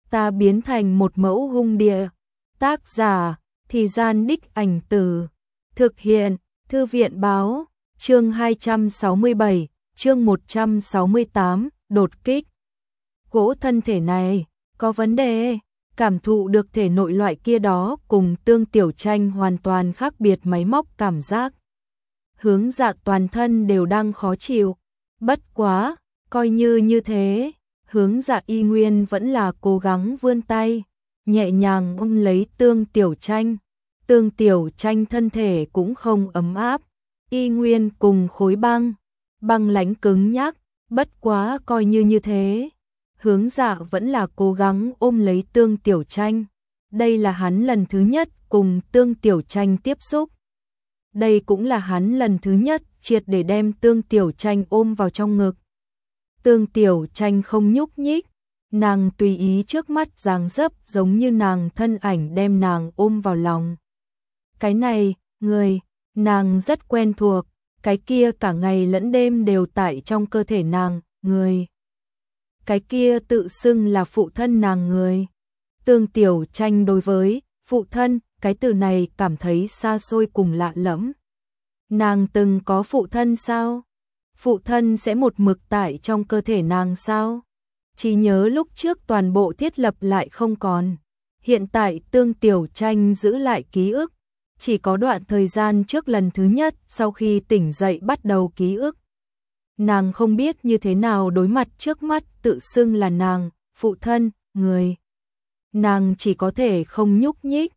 ta biến thành một mẫu hung địa. Tác giả, Thì Gian Đích Ảnh Từ. Thực hiện, Thư viện Báo. Chương 267, chương 168, đột kích. Gỗ thân thể này, có vấn đề. Cảm thụ được thể nội loại kia đó cùng Tương Tiểu Tranh hoàn toàn khác biệt máy móc cảm giác. Hướng Dạ toàn thân đều đang khó chịu. Bất quá, coi như thế, Hướng Dạ y nguyên vẫn là cố gắng vươn tay, nhẹ nhàng ôm lấy Tương Tiểu Tranh. Tương Tiểu Tranh thân thể cũng không ấm áp, y nguyên cùng khối băng lãnh cứng nhắc, bất quá coi như thế. Hướng Dạ vẫn là cố gắng ôm lấy Tương Tiểu Tranh. Đây là hắn lần thứ nhất cùng Tương Tiểu Tranh tiếp xúc. Đây cũng là hắn lần thứ nhất triệt để đem Tương Tiểu Tranh ôm vào trong ngực. Tương Tiểu Tranh không nhúc nhích, nàng tùy ý trước mắt dáng dấp giống như nàng thân ảnh đem nàng ôm vào lòng. Cái này, người, nàng rất quen thuộc, cái kia cả ngày lẫn đêm đều tại trong cơ thể nàng, người. Cái kia tự xưng là phụ thân nàng người. Tương Tiểu Tranh đối với phụ thân, cái từ này cảm thấy xa xôi cùng lạ lẫm. Nàng từng có phụ thân sao? Phụ thân sẽ một mực tại trong cơ thể nàng sao? Chỉ nhớ lúc trước toàn bộ thiết lập lại không còn. Hiện tại Tương Tiểu Tranh giữ lại ký ức. Chỉ có đoạn thời gian trước lần thứ nhất sau khi tỉnh dậy bắt đầu ký ức. Nàng không biết như thế nào đối mặt trước mắt tự xưng là nàng, phụ thân, người. Nàng chỉ có thể không nhúc nhích,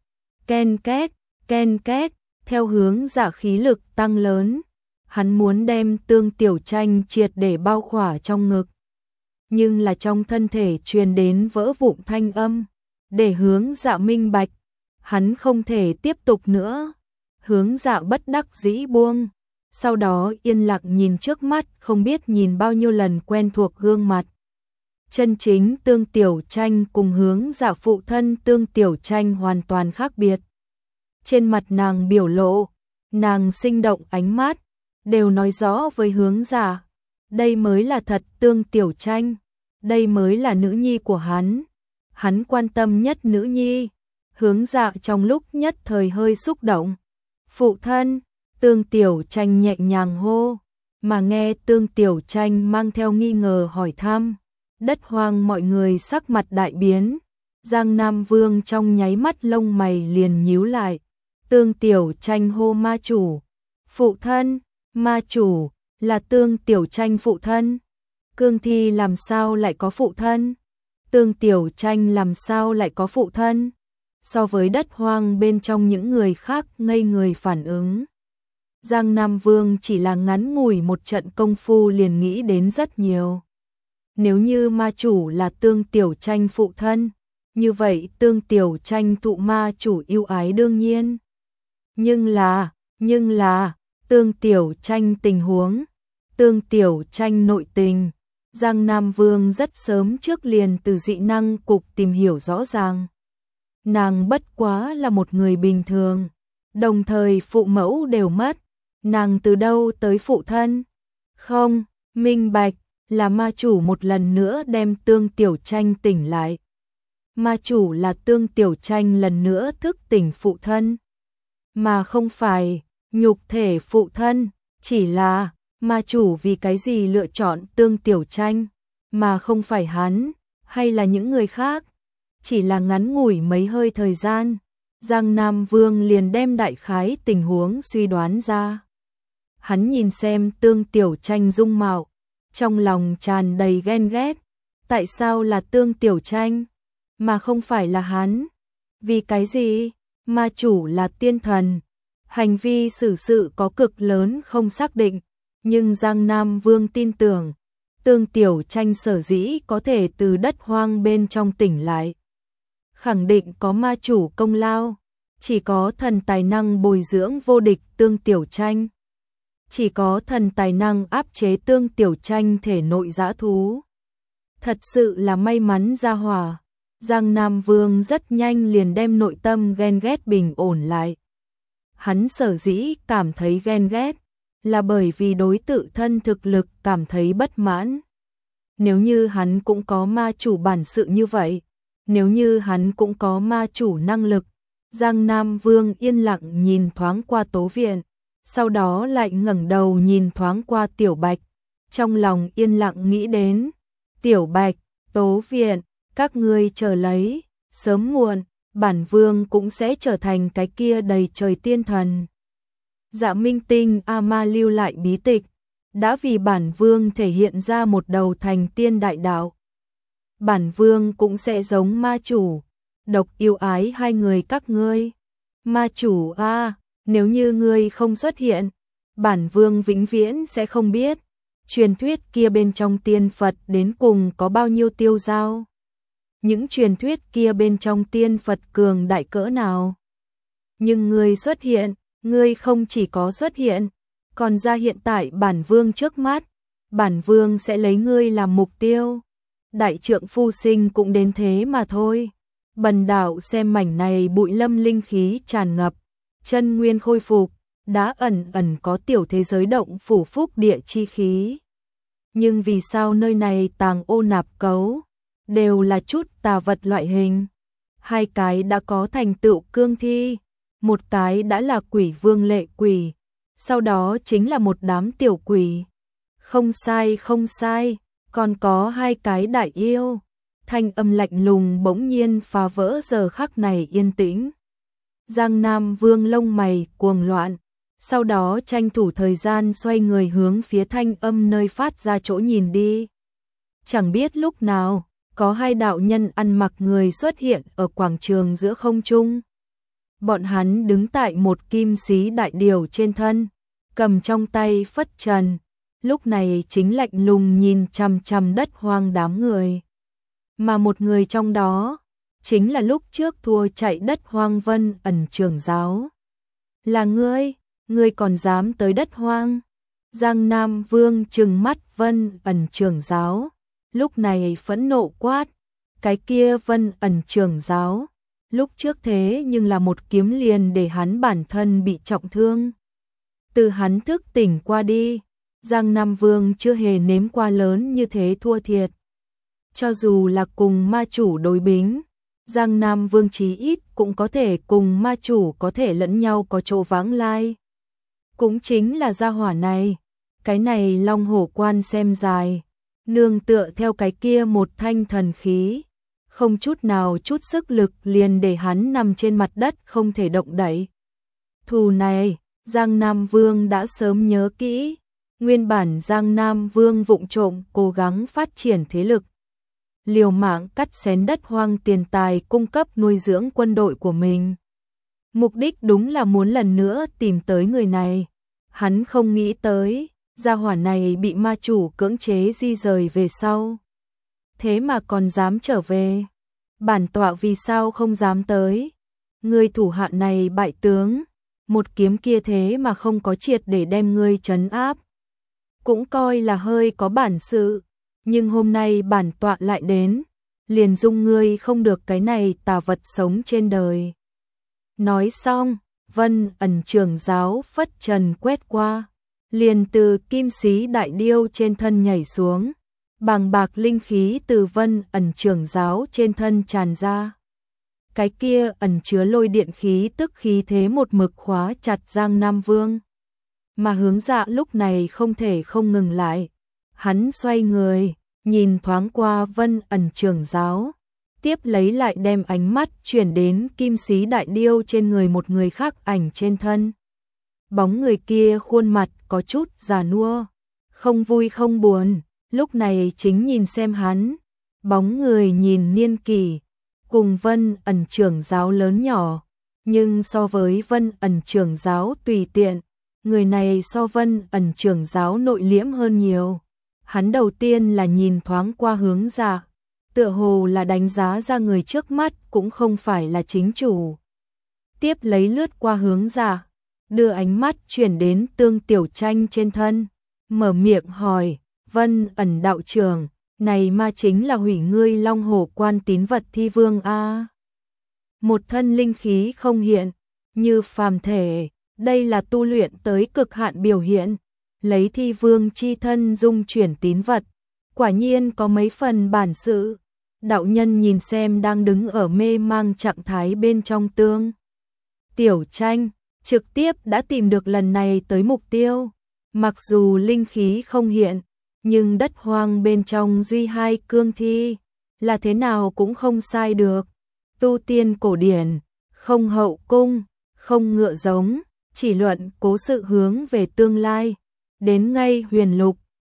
ken két, theo Hướng Dạ khí lực tăng lớn. Hắn muốn đem Tương Tiểu Tranh triệt để bao khỏa trong ngực. Nhưng là trong thân thể truyền đến vỡ vụn thanh âm, để Hướng Dạ minh bạch, hắn không thể tiếp tục nữa. Hướng Dạ bất đắc dĩ buông. Sau đó yên lặng nhìn trước mắt không biết nhìn bao nhiêu lần quen thuộc gương mặt. Chân chính Tương Tiểu Tranh cùng Hướng Dạ phụ thân Tương Tiểu Tranh hoàn toàn khác biệt. Trên mặt nàng biểu lộ, nàng sinh động ánh mắt, đều nói rõ với Hướng Dạ. Đây mới là thật Tương Tiểu Tranh, đây mới là nữ nhi của hắn. Hắn quan tâm nhất nữ nhi. Hướng Dạ trong lúc nhất thời hơi xúc động. Phụ thân, Tương Tiểu Tranh nhẹ nhàng hô, mà nghe Tương Tiểu Tranh mang theo nghi ngờ hỏi thăm. Đất hoang mọi người sắc mặt đại biến. Giang Nam Vương trong nháy mắt lông mày liền nhíu lại. Tương Tiểu Tranh hô ma chủ. Phụ thân, ma chủ, là Tương Tiểu Tranh phụ thân. Cương Thi làm sao lại có phụ thân? Tương Tiểu Tranh làm sao lại có phụ thân? So với đất hoang bên trong những người khác ngây người phản ứng. Giang Nam Vương chỉ là ngắn ngủi một trận công phu liền nghĩ đến rất nhiều. Nếu như ma chủ là Tương Tiểu Tranh phụ thân, như vậy Tương Tiểu Tranh thụ ma chủ yêu ái đương nhiên. Nhưng là, Tương Tiểu Tranh tình huống, Tương Tiểu Tranh nội tình, Giang Nam Vương rất sớm trước liền từ dị năng cục tìm hiểu rõ ràng. Nàng bất quá là một người bình thường, đồng thời phụ mẫu đều mất, nàng từ đâu tới phụ thân? Không, minh bạch, là ma chủ một lần nữa đem Tương Tiểu Tranh tỉnh lại. Ma chủ là Tương Tiểu Tranh lần nữa thức tỉnh phụ thân, mà không phải nhục thể phụ thân. Chỉ là ma chủ vì cái gì lựa chọn Tương Tiểu Tranh, mà không phải hắn, hay là những người khác? Chỉ là ngắn ngủi mấy hơi thời gian, Giang Nam Vương liền đem đại khái tình huống suy đoán ra. Hắn nhìn xem Tương Tiểu Tranh dung mạo, trong lòng tràn đầy ghen ghét. Tại sao là Tương Tiểu Tranh, mà không phải là hắn? Vì cái gì? Ma chủ là tiên thần, hành vi xử sự có cực lớn không xác định, nhưng Giang Nam Vương tin tưởng, Tương Tiểu Tranh sở dĩ có thể từ đất hoang bên trong tỉnh lại. Khẳng định có ma chủ công lao, chỉ có thần tài năng bồi dưỡng vô địch Tương Tiểu Tranh. Chỉ có thần tài năng áp chế Tương Tiểu Tranh thể nội dã thú. Thật sự là may mắn ra hỏa. Giang Nam Vương rất nhanh liền đem nội tâm ghen ghét bình ổn lại. Hắn sở dĩ cảm thấy ghen ghét, là bởi vì đối tự thân thực lực cảm thấy bất mãn. Nếu như hắn cũng có ma chủ bản sự như vậy, nếu như hắn cũng có ma chủ năng lực. Giang Nam Vương yên lặng nhìn thoáng qua Tố Viện, sau đó lại ngẩng đầu nhìn thoáng qua Tiểu Bạch, trong lòng yên lặng nghĩ đến, Tiểu Bạch, Tố Viện, các ngươi chờ lấy, sớm muộn, bản vương cũng sẽ trở thành cái kia đầy trời tiên thần. Dạ Minh Tinh A Ma lưu lại bí tịch, đã vì bản vương thể hiện ra một đầu thành tiên đại đạo. Bản vương cũng sẽ giống ma chủ, độc yêu ái hai người các ngươi. Ma chủ a, nếu như ngươi không xuất hiện, bản vương vĩnh viễn sẽ không biết truyền thuyết kia bên trong tiên Phật đến cùng có bao nhiêu tiêu dao. Những truyền thuyết kia bên trong tiên Phật cường đại cỡ nào. Nhưng ngươi xuất hiện, ngươi không chỉ có xuất hiện, còn ra hiện tại bản vương trước mắt, bản vương sẽ lấy ngươi làm mục tiêu. Đại trượng phu sinh cũng đến thế mà thôi. Bần đạo xem mảnh này bụi lâm linh khí tràn ngập, chân nguyên khôi phục, đã ẩn ẩn có tiểu thế giới động phủ phúc địa chi khí. Nhưng vì sao nơi này tàng ô nạp cấu, đều là chút tà vật loại hình. Hai cái đã có thành tựu cương thi, một cái đã là quỷ vương lệ quỷ, sau đó chính là một đám tiểu quỷ. Không sai không sai, còn có hai cái đại yêu. Thanh âm lạnh lùng bỗng nhiên phá vỡ giờ khắc này yên tĩnh. Giang Nam Vương lông mày cuồng loạn, sau đó tranh thủ thời gian xoay người hướng phía thanh âm nơi phát ra chỗ nhìn đi. Chẳng biết lúc nào, có hai đạo nhân ăn mặc người xuất hiện ở quảng trường giữa không trung. Bọn hắn đứng tại một kim xí đại điều trên thân, cầm trong tay phất trần, lúc này chính lạnh lùng nhìn chằm chằm đất hoang đám người. Mà một người trong đó, chính là lúc trước thua chạy đất hoang Vân Ẩn trưởng giáo. Là ngươi còn dám tới đất hoang? Giang Nam Vương trừng mắt Vân Ẩn trưởng giáo, lúc này phẫn nộ quát, cái kia Vân Ẩn trưởng giáo, lúc trước thế nhưng là một kiếm liền để hắn bản thân bị trọng thương. Từ hắn thức tỉnh qua đi, Giang Nam Vương chưa hề nếm qua lớn như thế thua thiệt. Cho dù là cùng ma chủ đối bính, Giang Nam Vương chí ít cũng có thể cùng ma chủ có thể lẫn nhau có chỗ vãng lai. Cũng chính là gia hỏa này, cái này long hổ quan xem dài, nương tựa theo cái kia một thanh thần khí, không chút nào chút sức lực liền để hắn nằm trên mặt đất không thể động đậy. Thù này, Giang Nam Vương đã sớm nhớ kỹ, nguyên bản Giang Nam Vương vụng trộm cố gắng phát triển thế lực, liều mạng cắt xén đất hoang tiền tài cung cấp nuôi dưỡng quân đội của mình. Mục đích đúng là muốn lần nữa tìm tới người này. Hắn không nghĩ tới, gia hỏa này bị ma chủ cưỡng chế di rời về sau. Thế mà còn dám trở về. Bản tọa vì sao không dám tới? Người thủ hạ này bại tướng, một kiếm kia thế mà không có triệt để đem ngươi trấn áp. Cũng coi là hơi có bản sự. Nhưng hôm nay bản tọa lại đến, liền dung ngươi không được cái này tà vật sống trên đời. Nói xong, Vân Ẩn trưởng giáo phất trần quét qua, liền từ kim xí đại điêu trên thân nhảy xuống, bàng bạc linh khí từ Vân Ẩn trưởng giáo trên thân tràn ra. Cái kia ẩn chứa lôi điện khí tức khí thế một mực khóa chặt Giang Nam Vương. Mà hướng dạ lúc này không thể không ngừng lại. Hắn xoay người, nhìn thoáng qua Vân Ẩn trưởng giáo, tiếp lấy lại đem ánh mắt chuyển đến kim xí đại điêu trên người một người khác ảnh trên thân. Bóng người kia khuôn mặt có chút già nua, không vui không buồn, lúc này chính nhìn xem hắn. Bóng người nhìn niên kỷ, cùng Vân Ẩn trưởng giáo lớn nhỏ, nhưng so với Vân Ẩn trưởng giáo tùy tiện, người này so Vân Ẩn trưởng giáo nội liễm hơn nhiều. Hắn đầu tiên là nhìn thoáng qua hướng dạ, tựa hồ là đánh giá ra người trước mắt cũng không phải là chính chủ. Tiếp lấy lướt qua hướng dạ, đưa ánh mắt chuyển đến Tương Tiểu Tranh trên thân, mở miệng hỏi, Vân Ẩn đạo trưởng, này ma chính là hủy ngươi long hổ quan tín vật thi vương a. Một thân linh khí không hiện, như phàm thể, đây là tu luyện tới cực hạn biểu hiện. Lấy thi vương chi thân dung chuyển tín vật, quả nhiên có mấy phần bản sự. Đạo nhân nhìn xem đang đứng ở mê mang trạng thái bên trong tương. Tiểu tranh, trực tiếp đã tìm được lần này tới mục tiêu. Mặc dù linh khí không hiện, nhưng đất hoang bên trong duy hai cương thi, là thế nào cũng không sai được. Tu tiên cổ điển, không hậu cung, không ngựa giống, chỉ luận cố sự hướng về tương lai. Đến ngay huyền lục,